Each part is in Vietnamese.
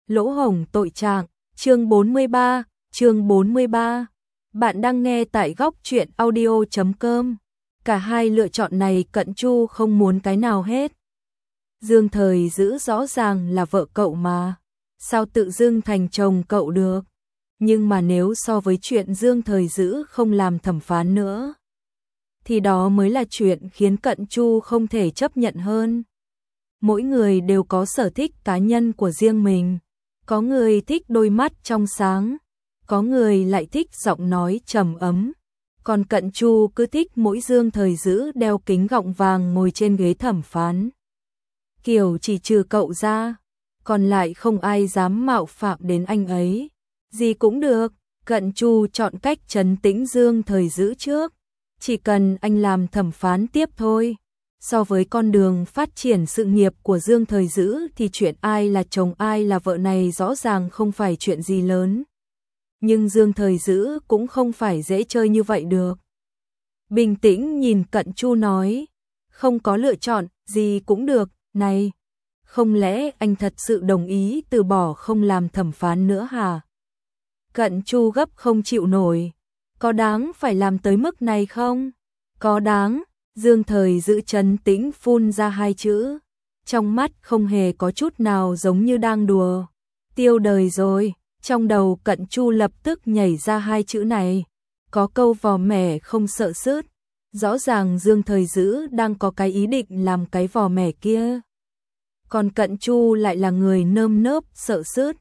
Lỗ hổng tội trạng, chương 43, chương 43. Bạn đang nghe tại góc truyện audio.com. Cả hai lựa chọn này Cận Chu không muốn cái nào hết. Dương Thời Dữ rõ ràng là vợ cậu mà, sao tự dưng thành chồng cậu được? Nhưng mà nếu so với chuyện Dương Thời Dữ không làm thẩm phán nữa, thì đó mới là chuyện khiến Cận Chu không thể chấp nhận hơn. Mỗi người đều có sở thích cá nhân của riêng mình. Có người thích đôi mắt trong sáng, có người lại thích giọng nói trầm ấm. Còn Cận Chu cứ thích mỗi Dương Thời Dữ đeo kính gọng vàng ngồi trên ghế thẩm phán. Kiểu chỉ trừ cậu ra, còn lại không ai dám mạo phạm đến anh ấy. Gì cũng được, Cận Chu chọn cách trấn tĩnh Dương Thời Dữ trước. Chỉ cần anh làm thẩm phán tiếp thôi. So với con đường phát triển sự nghiệp của Dương Thời Dữ thì chuyện ai là chồng ai là vợ này rõ ràng không phải chuyện gì lớn. Nhưng Dương Thời Dữ cũng không phải dễ chơi như vậy được. Bình tĩnh nhìn Cận Chu nói, không có lựa chọn, gì cũng được, này. Không lẽ anh thật sự đồng ý từ bỏ không làm thẩm phán nữa hả? Cận Chu gấp không chịu nổi. Có đáng phải làm tới mức này không? Có đáng. Dương Thời Dữ trấn tĩnh phun ra hai chữ, trong mắt không hề có chút nào giống như đang đùa. Tiêu đời rồi, trong đầu Cận Chu lập tức nhảy ra hai chữ này, có câu vò mẻ không sợ sứt. Rõ ràng Dương Thời Dữ đang có cái ý định làm cái vò mẻ kia. Còn Cận Chu lại là người nơm nớp sợ sứt.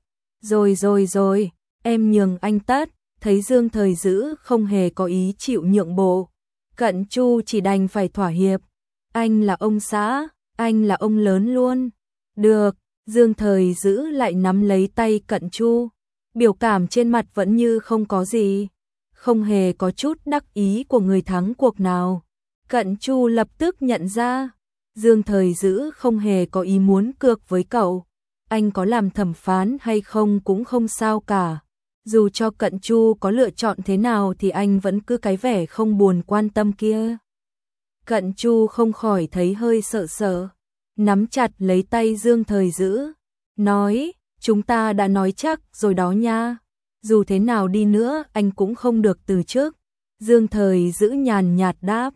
Rồi, em nhường anh tất, thấy Dương Thời Dữ không hề có ý chịu nhượng bộ. Cận Chu chỉ đành phải thỏa hiệp. Anh là ông xã, anh là ông lớn luôn. Được, Dương Thời Dữ lại nắm lấy tay Cận Chu. Biểu cảm trên mặt vẫn như không có gì. Không hề có chút đắc ý của người thắng cuộc nào. Cận Chu lập tức nhận ra. Dương Thời Dữ không hề có ý muốn cược với cậu. Anh có làm thẩm phán hay không cũng không sao cả. Dù cho Cận Chu có lựa chọn thế nào thì anh vẫn cứ cái vẻ không buồn quan tâm kia. Cận Chu không khỏi thấy hơi sợ sợ, nắm chặt lấy tay Dương Thời Dữ, nói, chúng ta đã nói chắc rồi đó nha, dù thế nào đi nữa anh cũng không được từ chức. Dương Thời Dữ nhàn nhạt đáp,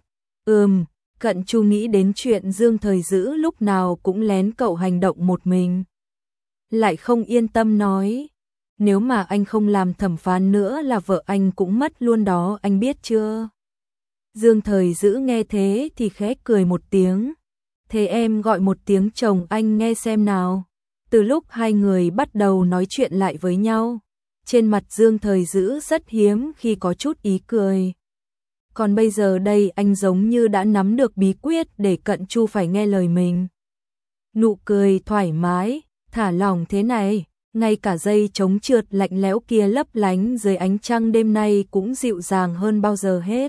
Cận Chu nghĩ đến chuyện Dương Thời Dữ lúc nào cũng lén cậu hành động một mình. Lại không yên tâm nói, nếu mà anh không làm thẩm phán nữa là vợ anh cũng mất luôn đó, anh biết chưa? Dương Thời Dữ nghe thế thì khẽ cười một tiếng. Thế em gọi một tiếng chồng anh nghe xem nào. Từ lúc hai người bắt đầu nói chuyện lại với nhau, trên mặt Dương Thời Dữ rất hiếm khi có chút ý cười. Còn bây giờ đây anh giống như đã nắm được bí quyết để Cận Chu phải nghe lời mình. Nụ cười thoải mái, thả lỏng thế này. Ngay cả dây chống trượt lạnh lẽo kia lấp lánh dưới ánh trăng đêm nay cũng dịu dàng hơn bao giờ hết.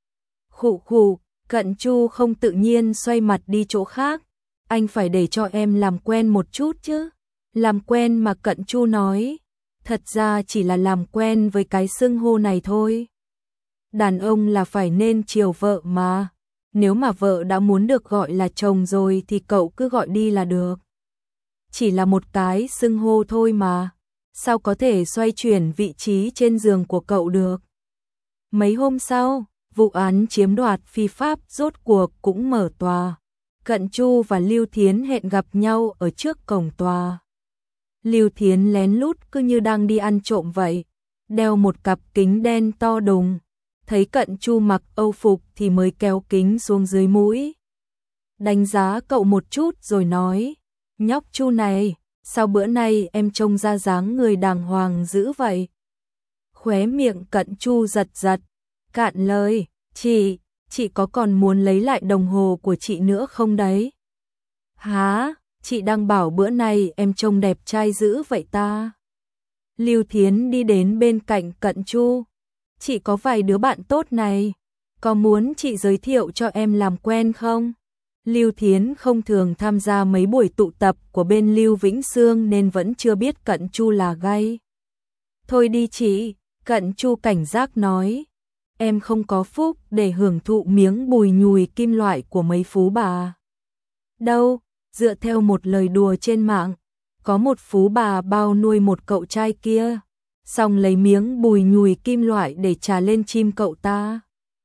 Khụ, Cận Chu không tự nhiên xoay mặt đi chỗ khác. Anh phải để cho em làm quen một chút chứ. Làm quen mà Cận Chu nói. Thật ra chỉ là làm quen với cái xưng hô này thôi. Đàn ông là phải nên chiều vợ mà. Nếu mà vợ đã muốn được gọi là chồng rồi thì cậu cứ gọi đi là được. Chỉ là một cái xưng hô thôi mà, sao có thể xoay chuyển vị trí trên giường của cậu được. Mấy hôm sau, vụ án chiếm đoạt phi pháp rốt cuộc cũng mở tòa. Cận Chu và Lưu Thiến hẹn gặp nhau ở trước cổng tòa. Lưu Thiến lén lút cứ như đang đi ăn trộm vậy, đeo một cặp kính đen to đùng. Thấy Cận Chu mặc âu phục thì mới kéo kính xuống dưới mũi. Đánh giá cậu một chút rồi nói, nhóc Chu này, sao bữa nay em trông ra dáng người đàng hoàng dữ vậy? Khóe miệng Cận Chu giật giật, cạn lời, chị có còn muốn lấy lại đồng hồ của chị nữa không đấy? Hả, chị đang bảo bữa nay em trông đẹp trai dữ vậy ta? Lưu Thiến đi đến bên cạnh Cận Chu, chị có vài đứa bạn tốt này, có muốn chị giới thiệu cho em làm quen không? Lưu Thiến không thường tham gia mấy buổi tụ tập của bên Lưu Vĩnh Sương nên vẫn chưa biết Cận Chu là gay. Thôi đi chị, Cận Chu cảnh giác nói. Em không có phúc để hưởng thụ miếng bùi nhùi kim loại của mấy phú bà. Đâu, dựa theo một lời đùa trên mạng, có một phú bà bao nuôi một cậu trai kia, xong lấy miếng bùi nhùi kim loại để trà lên chim cậu ta.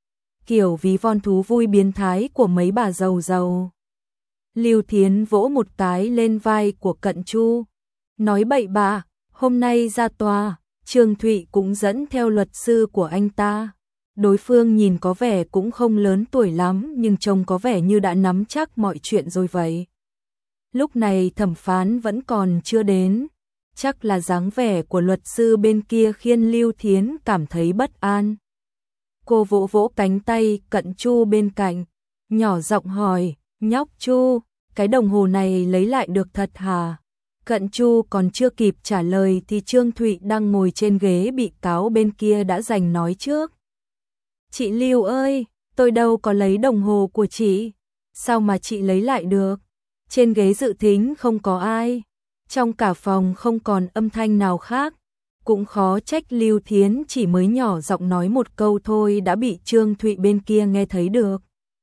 Kiểu ví von thú vui biến thái của mấy bà giàu giàu. Lưu Thiến vỗ một cái lên vai của Cận Chu, nói bậy bạ, hôm nay ra tòa, Trương Thụy cũng dẫn theo luật sư của anh ta. Đối phương nhìn có vẻ cũng không lớn tuổi lắm nhưng trông có vẻ như đã nắm chắc mọi chuyện rồi vậy. Lúc này thẩm phán vẫn còn chưa đến, chắc là dáng vẻ của luật sư bên kia khiến Lưu Thiến cảm thấy bất an. Cô vỗ vỗ cánh tay Cận Chu bên cạnh, nhỏ giọng hỏi, nhóc Chu, cái đồng hồ này lấy lại được thật hả? Cận Chu còn chưa kịp trả lời thì Trương Thụy đang ngồi trên ghế bị cáo bên kia đã giành nói trước. Chị Lưu ơi, tôi đâu có lấy đồng hồ của chị, sao mà chị lấy lại được? Trên ghế dự thính không có ai, trong cả phòng không còn âm thanh nào khác, cũng khó trách Lưu Thiến chỉ mới nhỏ giọng nói một câu thôi đã bị Trương Thụy bên kia nghe thấy được.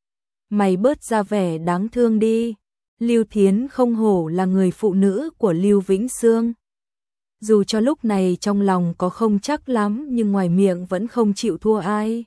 Mày bớt ra vẻ đáng thương đi, Lưu Thiến không hổ là người phụ nữ của Lưu Vĩnh Sương. Dù cho lúc này trong lòng có không chắc lắm nhưng ngoài miệng vẫn không chịu thua ai.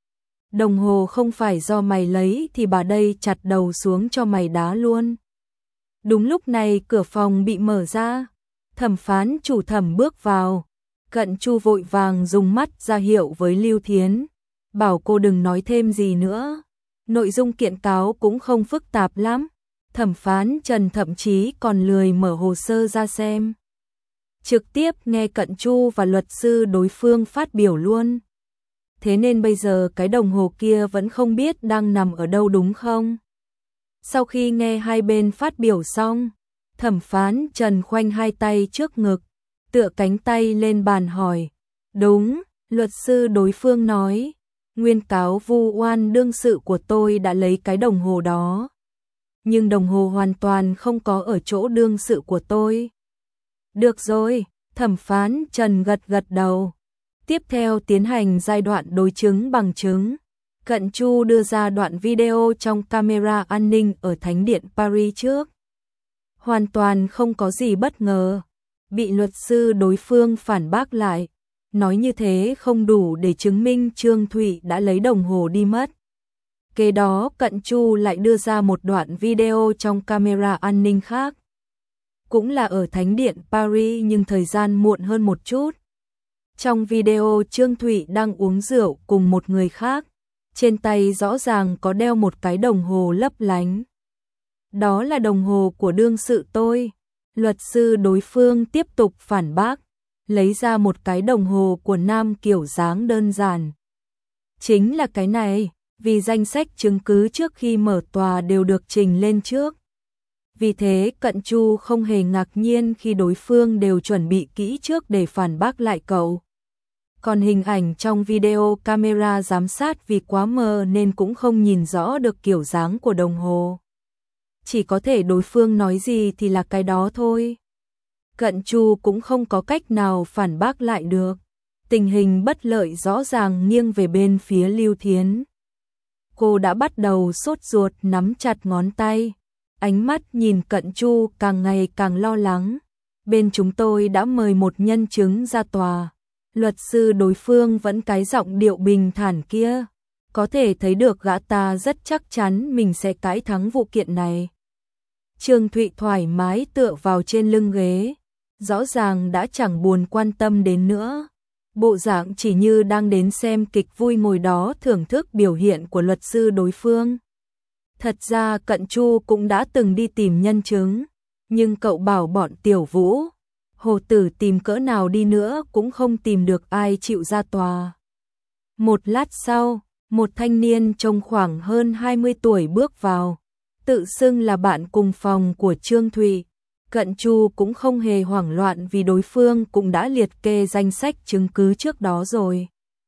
Đồng hồ không phải do mày lấy thì bà đây chặt đầu xuống cho mày đá luôn. Đúng lúc này cửa phòng bị mở ra, thẩm phán chủ thẩm bước vào. Cận Chu vội vàng dùng mắt ra hiệu với Lưu Thiến, bảo cô đừng nói thêm gì nữa. Nội dung kiện cáo cũng không phức tạp lắm, thẩm phán Trần thậm chí còn lười mở hồ sơ ra xem. Trực tiếp nghe Cận Chu và luật sư đối phương phát biểu luôn. Thế nên bây giờ cái đồng hồ kia vẫn không biết đang nằm ở đâu đúng không? Sau khi nghe hai bên phát biểu xong, thẩm phán Trần khoanh hai tay trước ngực, tựa cánh tay lên bàn hỏi. Đúng, luật sư đối phương nói, nguyên cáo vu oan đương sự của tôi đã lấy cái đồng hồ đó. Nhưng đồng hồ hoàn toàn không có ở chỗ đương sự của tôi. Được rồi, thẩm phán Trần gật gật đầu. Tiếp theo tiến hành giai đoạn đối chứng bằng chứng. Cận Chu đưa ra đoạn video trong camera an ninh ở Thánh điện Paris trước. Hoàn toàn không có gì bất ngờ. Bị luật sư đối phương phản bác lại. Nói như thế không đủ để chứng minh Trương Thụy đã lấy đồng hồ đi mất. Kế đó Cận Chu lại đưa ra một đoạn video trong camera an ninh khác. Cũng là ở Thánh điện Paris nhưng thời gian muộn hơn một chút. Trong video Trương Thụy đang uống rượu cùng một người khác, trên tay rõ ràng có đeo một cái đồng hồ lấp lánh. Đó là đồng hồ của đương sự tôi. Luật sư đối phương tiếp tục phản bác, lấy ra một cái đồng hồ của nam kiểu dáng đơn giản. Chính là cái này, vì danh sách chứng cứ trước khi mở tòa đều được trình lên trước. Vì thế Cận Chu không hề ngạc nhiên khi đối phương đều chuẩn bị kỹ trước để phản bác lại cậu. Còn hình ảnh trong video camera giám sát vì quá mờ nên cũng không nhìn rõ được kiểu dáng của đồng hồ. Chỉ có thể đối phương nói gì thì là cái đó thôi. Cận Chu cũng không có cách nào phản bác lại được. Tình hình bất lợi rõ ràng nghiêng về bên phía Lưu Thiến. Cô đã bắt đầu sốt ruột nắm chặt ngón tay. Ánh mắt nhìn Cận Chu càng ngày càng lo lắng. Bên chúng tôi đã mời một nhân chứng ra tòa. Luật sư đối phương vẫn cái giọng điệu bình thản kia. Có thể thấy được gã ta rất chắc chắn mình sẽ cãi thắng vụ kiện này. Trương Thụy thoải mái tựa vào trên lưng ghế. Rõ ràng đã chẳng buồn quan tâm đến nữa. Bộ dạng chỉ như đang đến xem kịch vui ngồi đó thưởng thức biểu hiện của luật sư đối phương. Thật ra Cận Chu cũng đã từng đi tìm nhân chứng. Nhưng cậu bảo bọn Tiểu Vũ, Hồ Tử tìm cỡ nào đi nữa cũng không tìm được ai chịu ra tòa. Một lát sau, một thanh niên trông khoảng hơn 20 tuổi bước vào, tự xưng là bạn cùng phòng của Trương Thụy. Cận Chu cũng không hề hoảng loạn vì đối phương cũng đã liệt kê danh sách chứng cứ trước đó rồi.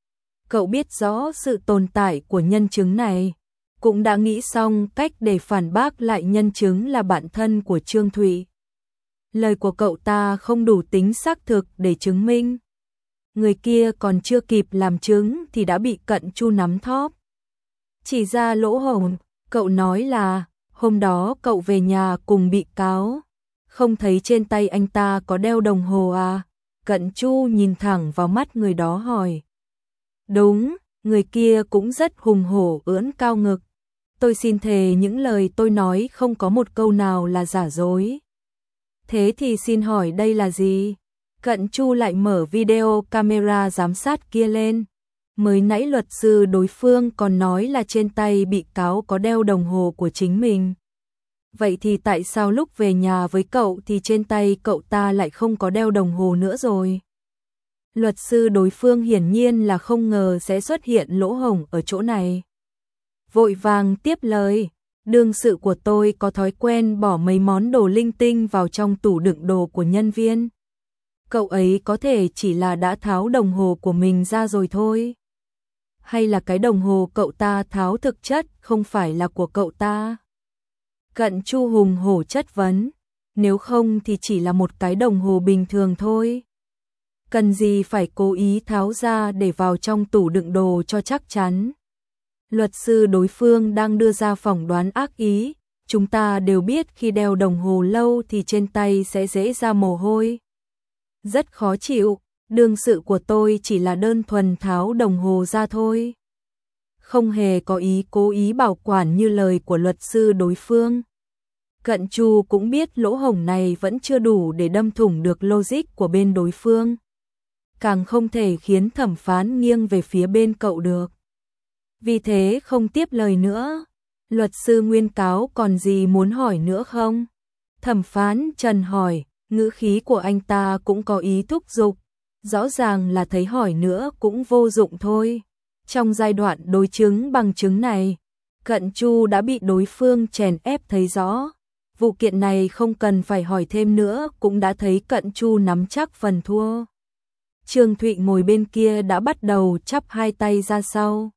Cậu biết rõ sự tồn tại của nhân chứng này, cũng đã nghĩ xong cách để phản bác lại nhân chứng là bạn thân của Trương Thụy. Lời của cậu ta không đủ tính xác thực để chứng minh. Người kia còn chưa kịp làm chứng thì đã bị Cận Chu nắm thóp. Chỉ ra lỗ hổng, cậu nói là hôm đó cậu về nhà cùng bị cáo. Không thấy trên tay anh ta có đeo đồng hồ à? Cận Chu nhìn thẳng vào mắt người đó hỏi. Đúng, người kia cũng rất hùng hổ ưỡn cao ngực. Tôi xin thề những lời tôi nói không có một câu nào là giả dối. Thế thì xin hỏi đây là gì? Cận Chu lại mở video camera giám sát kia lên. Mới nãy luật sư đối phương còn nói là trên tay bị cáo có đeo đồng hồ của chính mình. Vậy thì tại sao lúc về nhà với cậu thì trên tay cậu ta lại không có đeo đồng hồ nữa rồi? Luật sư đối phương hiển nhiên là không ngờ sẽ xuất hiện lỗ hổng ở chỗ này. Vội vàng tiếp lời, đương sự của tôi có thói quen bỏ mấy món đồ linh tinh vào trong tủ đựng đồ của nhân viên. Cậu ấy có thể chỉ là đã tháo đồng hồ của mình ra rồi thôi. Hay là cái đồng hồ cậu ta tháo thực chất không phải là của cậu ta? Cận Chu hùng hổ chất vấn, nếu không thì chỉ là một cái đồng hồ bình thường thôi. Cần gì phải cố ý tháo ra để vào trong tủ đựng đồ cho chắc chắn. Luật sư đối phương đang đưa ra phỏng đoán ác ý, chúng ta đều biết khi đeo đồng hồ lâu thì trên tay sẽ dễ ra mồ hôi. Rất khó chịu, đương sự của tôi chỉ là đơn thuần tháo đồng hồ ra thôi. Không hề có ý cố ý bảo quản như lời của luật sư đối phương. Cận Chu cũng biết lỗ hổng này vẫn chưa đủ để đâm thủng được logic của bên đối phương. Càng không thể khiến thẩm phán nghiêng về phía bên cậu được. Vì thế không tiếp lời nữa. Luật sư nguyên cáo còn gì muốn hỏi nữa không? Thẩm phán Trần hỏi, ngữ khí của anh ta cũng có ý thúc giục. Rõ ràng là thấy hỏi nữa cũng vô dụng thôi. Trong giai đoạn đối chứng bằng chứng này, Cận Chu đã bị đối phương chèn ép thấy rõ. Vụ kiện này không cần phải hỏi thêm nữa cũng đã thấy Cận Chu nắm chắc phần thua. Trương Thụy ngồi bên kia đã bắt đầu chắp hai tay ra sau.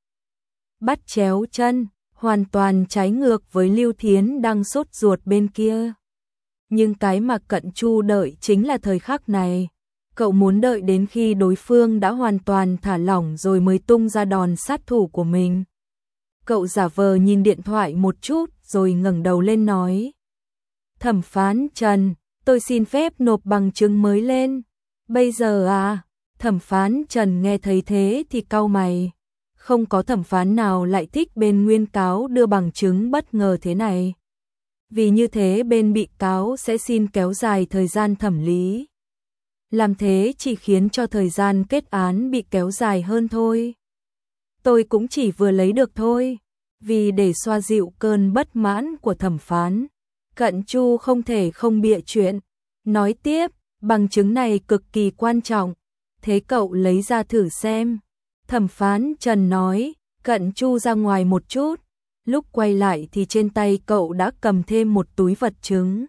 Bắt chéo chân, hoàn toàn trái ngược với Lưu Thiến đang sốt ruột bên kia. Nhưng cái mà Cận Chu đợi chính là thời khắc này. Cậu muốn đợi đến khi đối phương đã hoàn toàn thả lỏng rồi mới tung ra đòn sát thủ của mình. Cậu giả vờ nhìn điện thoại một chút rồi ngẩng đầu lên nói. Thẩm phán Trần, tôi xin phép nộp bằng chứng mới lên. Bây giờ à? Thẩm phán Trần nghe thấy thế thì cau mày. Không có thẩm phán nào lại thích bên nguyên cáo đưa bằng chứng bất ngờ thế này. Vì như thế bên bị cáo sẽ xin kéo dài thời gian thẩm lý. Làm thế chỉ khiến cho thời gian kết án bị kéo dài hơn thôi. Tôi cũng chỉ vừa lấy được thôi. Vì để xoa dịu cơn bất mãn của thẩm phán, Cận Chu không thể không bịa chuyện. Nói tiếp, bằng chứng này cực kỳ quan trọng. Thế cậu lấy ra thử xem. Thẩm phán Trần nói, Cận Chu ra ngoài một chút. Lúc quay lại thì trên tay cậu đã cầm thêm một túi vật chứng.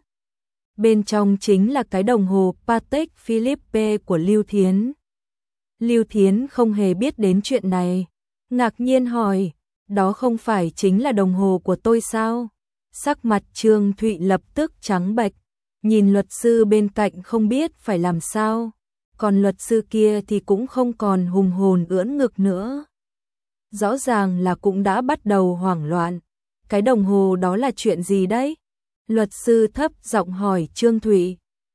Bên trong chính là cái đồng hồ Patek Philippe của Lưu Thiến. Lưu Thiến không hề biết đến chuyện này. Ngạc nhiên hỏi, đó không phải chính là đồng hồ của tôi sao? Sắc mặt Trương Thụy lập tức trắng bệch. Nhìn luật sư bên cạnh không biết phải làm sao. Còn luật sư kia thì cũng không còn hùng hồn ưỡn ngực nữa. Rõ ràng là cũng đã bắt đầu hoảng loạn. Cái đồng hồ đó là chuyện gì đấy? Luật sư thấp giọng hỏi Trương Thụy.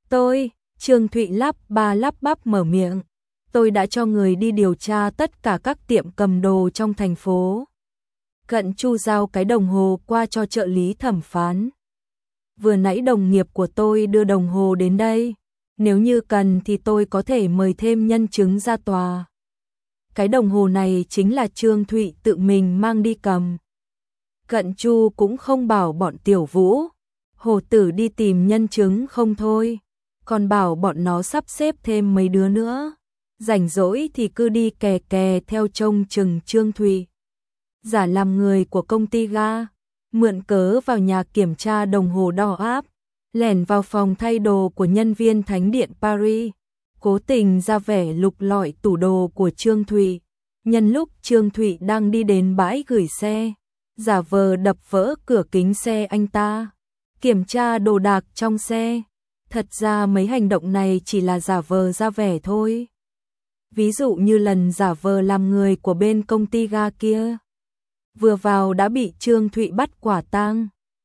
Trương Thụy lắp bắp mở miệng. Tôi đã cho người đi điều tra tất cả các tiệm cầm đồ trong thành phố. Cận Chu giao cái đồng hồ qua cho trợ lý thẩm phán. Vừa nãy đồng nghiệp của tôi đưa đồng hồ đến đây. Nếu như cần thì tôi có thể mời thêm nhân chứng ra tòa. Cái đồng hồ này chính là Trương Thụy tự mình mang đi cầm. Cận Chu cũng không bảo bọn Tiểu Vũ, Hồ Tử đi tìm nhân chứng không thôi. Còn bảo bọn nó sắp xếp thêm mấy đứa nữa. Rảnh rỗi thì cứ đi kè kè theo trông chừng Trương Thụy. Giả làm người của công ty ga. Mượn cớ vào nhà kiểm tra đồng hồ đo áp. Lẻn vào phòng thay đồ của nhân viên Thánh điện Paris, cố tình ra vẻ lục lọi tủ đồ của Trương Thụy. Nhân lúc Trương Thụy đang đi đến bãi gửi xe, giả vờ đập vỡ cửa kính xe anh ta, kiểm tra đồ đạc trong xe. Thật ra mấy hành động này chỉ là giả vờ ra vẻ thôi. Ví dụ như lần giả vờ làm người của bên công ty ga kia. Vừa vào đã bị Trương Thụy bắt quả tang.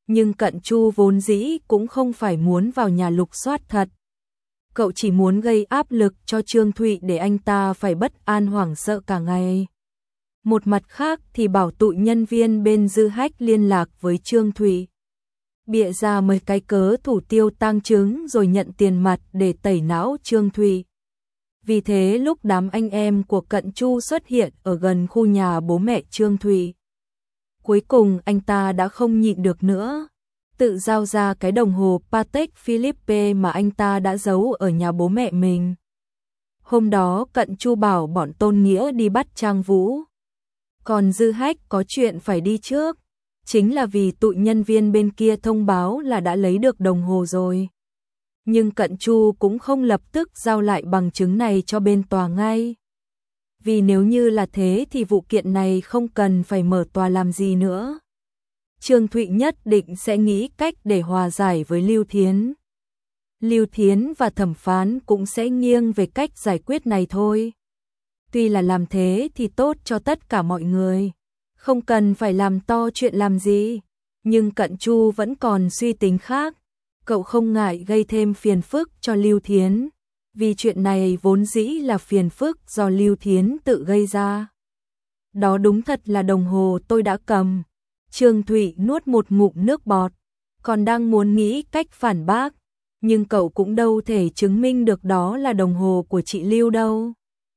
Nhưng Cận Chu vốn dĩ cũng không phải muốn vào nhà lục soát thật. Cậu chỉ muốn gây áp lực cho Trương Thụy để anh ta phải bất an hoảng sợ cả ngày. Một mặt khác thì bảo tụi nhân viên bên Dư Hách liên lạc với Trương Thụy, bịa ra mấy cái cớ thủ tiêu tang chứng rồi nhận tiền mặt để tẩy não Trương Thụy. Vì thế lúc đám anh em của Cận Chu xuất hiện ở gần khu nhà bố mẹ Trương Thụy, cuối cùng anh ta đã không nhịn được nữa, tự giao ra cái đồng hồ Patek Philippe mà anh ta đã giấu ở nhà bố mẹ mình. Hôm đó Cận Chu bảo bọn Tôn Nghĩa đi bắt Trang Vũ, còn Dư Hách có chuyện phải đi trước, chính là vì tụi nhân viên bên kia thông báo là đã lấy được đồng hồ rồi. Nhưng Cận Chu cũng không lập tức giao lại bằng chứng này cho bên tòa ngay. Vì nếu như là thế thì vụ kiện này không cần phải mở tòa làm gì nữa. Trương Thụy nhất định sẽ nghĩ cách để hòa giải với Lưu Thiến. Lưu Thiến và thẩm phán cũng sẽ nghiêng về cách giải quyết này thôi. Tuy là làm thế thì tốt cho tất cả mọi người, không cần phải làm to chuyện làm gì. Nhưng Cận Chu vẫn còn suy tính khác. Cậu không ngại gây thêm phiền phức cho Lưu Thiến, vì chuyện này vốn dĩ là phiền phức do Lưu Thiến tự gây ra. Đó đúng thật là đồng hồ tôi đã cầm. Trương Thụy nuốt một ngụm nước bọt, còn đang muốn nghĩ cách phản bác, nhưng cậu cũng đâu thể chứng minh được đó là đồng hồ của chị Lưu đâu.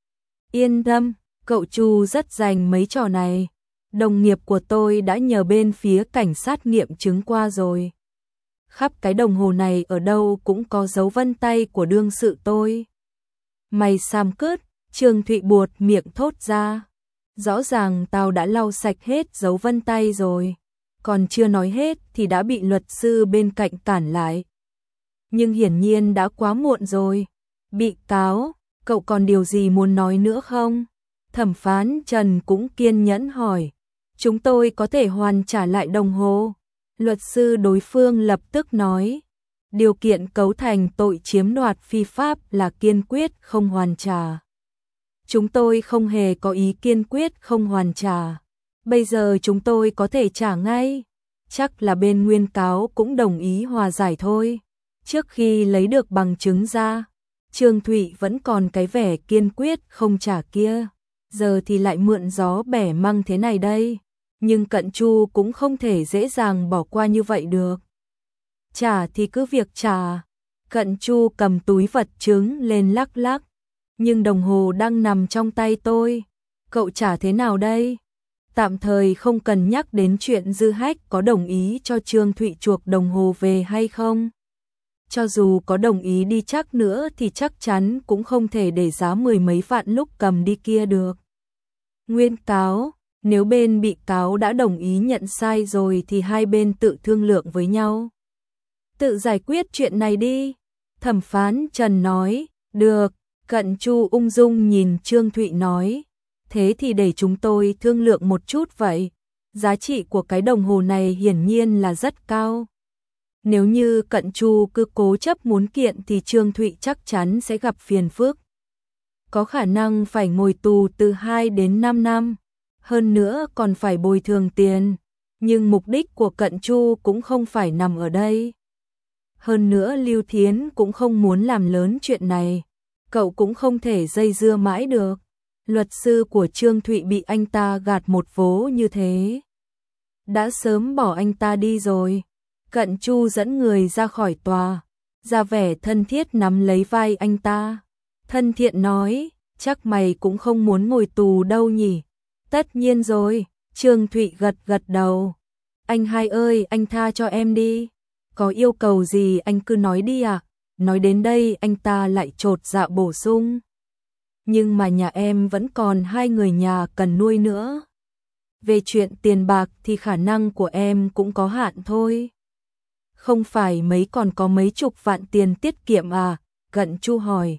Yên tâm, cậu Chu rất rành mấy trò này. Đồng nghiệp của tôi đã nhờ bên phía cảnh sát nghiệm chứng qua rồi. Khắp cái đồng hồ này ở đâu cũng có dấu vân tay của đương sự tôi. Mày xàm cứt, Trương Thụy buột miệng thốt ra. Rõ ràng tao đã lau sạch hết dấu vân tay rồi, còn chưa nói hết thì đã bị luật sư bên cạnh cản lại. Nhưng hiển nhiên đã quá muộn rồi. Bị cáo, cậu còn điều gì muốn nói nữa không? Thẩm phán Trần cũng kiên nhẫn hỏi. Chúng tôi có thể hoàn trả lại đồng hồ. Luật sư đối phương lập tức nói. Điều kiện cấu thành tội chiếm đoạt phi pháp là kiên quyết không hoàn trả. Chúng tôi không hề có ý kiên quyết không hoàn trả. Bây giờ chúng tôi có thể trả ngay. Chắc là bên nguyên cáo cũng đồng ý hòa giải thôi. Trước khi lấy được bằng chứng ra, Trương Thụy vẫn còn cái vẻ kiên quyết không trả kia. Giờ thì lại mượn gió bẻ măng thế này đây. Nhưng Cận Chu cũng không thể dễ dàng bỏ qua như vậy được. Trả thì cứ việc trả. Cận Chu cầm túi vật chứng lên lắc lắc. Nhưng đồng hồ đang nằm trong tay tôi. Cậu trả thế nào đây? Tạm thời không cần nhắc đến chuyện Dư Hách có đồng ý cho Trương Thụy chuộc đồng hồ về hay không. Cho dù có đồng ý đi chắc nữa thì chắc chắn cũng không thể để giá 10 mấy vạn lúc cầm đi kia được. Nguyên cáo, nếu bên bị cáo đã đồng ý nhận sai rồi thì hai bên tự thương lượng với nhau. Tự giải quyết chuyện này đi. Thẩm phán Trần nói, được. Cận Chu ung dung nhìn Trương Thụy nói, thế thì để chúng tôi thương lượng một chút vậy. Giá trị của cái đồng hồ này hiển nhiên là rất cao. Nếu như Cận Chu cứ cố chấp muốn kiện thì Trương Thụy chắc chắn sẽ gặp phiền phức. Có khả năng phải ngồi tù từ 2 đến 5 năm. Hơn nữa còn phải bồi thường tiền. Nhưng mục đích của Cận Chu cũng không phải nằm ở đây. Hơn nữa Lưu Thiến cũng không muốn làm lớn chuyện này. Cậu cũng không thể dây dưa mãi được. Luật sư của Trương Thụy bị anh ta gạt một vố như thế. Đã sớm bỏ anh ta đi rồi. Cận Chu dẫn người ra khỏi tòa, ra vẻ thân thiết nắm lấy vai anh ta. Thân thiện nói, chắc mày cũng không muốn ngồi tù đâu nhỉ? Tất nhiên rồi, Trương Thụy gật gật đầu. Anh hai ơi, anh tha cho em đi. Có yêu cầu gì anh cứ nói đi ạ. Nói đến đây anh ta lại chột dạ bổ sung. Nhưng mà nhà em vẫn còn 2 người nhà cần nuôi nữa. Về chuyện tiền bạc thì khả năng của em cũng có hạn thôi. Không phải mấy còn có mấy chục vạn tiền tiết kiệm à? Cận Chu hỏi.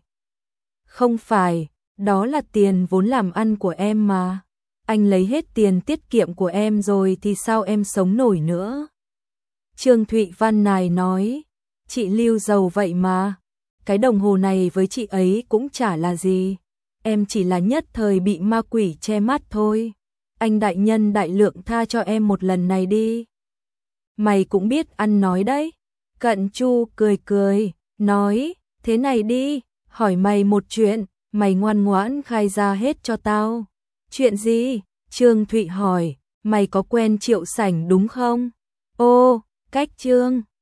Không phải, đó là tiền vốn làm ăn của em mà. Anh lấy hết tiền tiết kiệm của em rồi thì sao em sống nổi nữa? Trương Thụy Văn nài nói. Chị Lưu giàu vậy mà. Cái đồng hồ này với chị ấy cũng chả là gì. Em chỉ là nhất thời bị ma quỷ che mắt thôi. Anh đại nhân đại lượng tha cho em một lần này đi. mày cũng biết ăn nói đấy. Cận Chu cười cười, nói, thế này đi, hỏi mày một chuyện, mày ngoan ngoãn khai ra hết cho tao. Chuyện gì? Trương Thụy hỏi, mày có quen Triệu Sảnh đúng không? Ô, cách Trương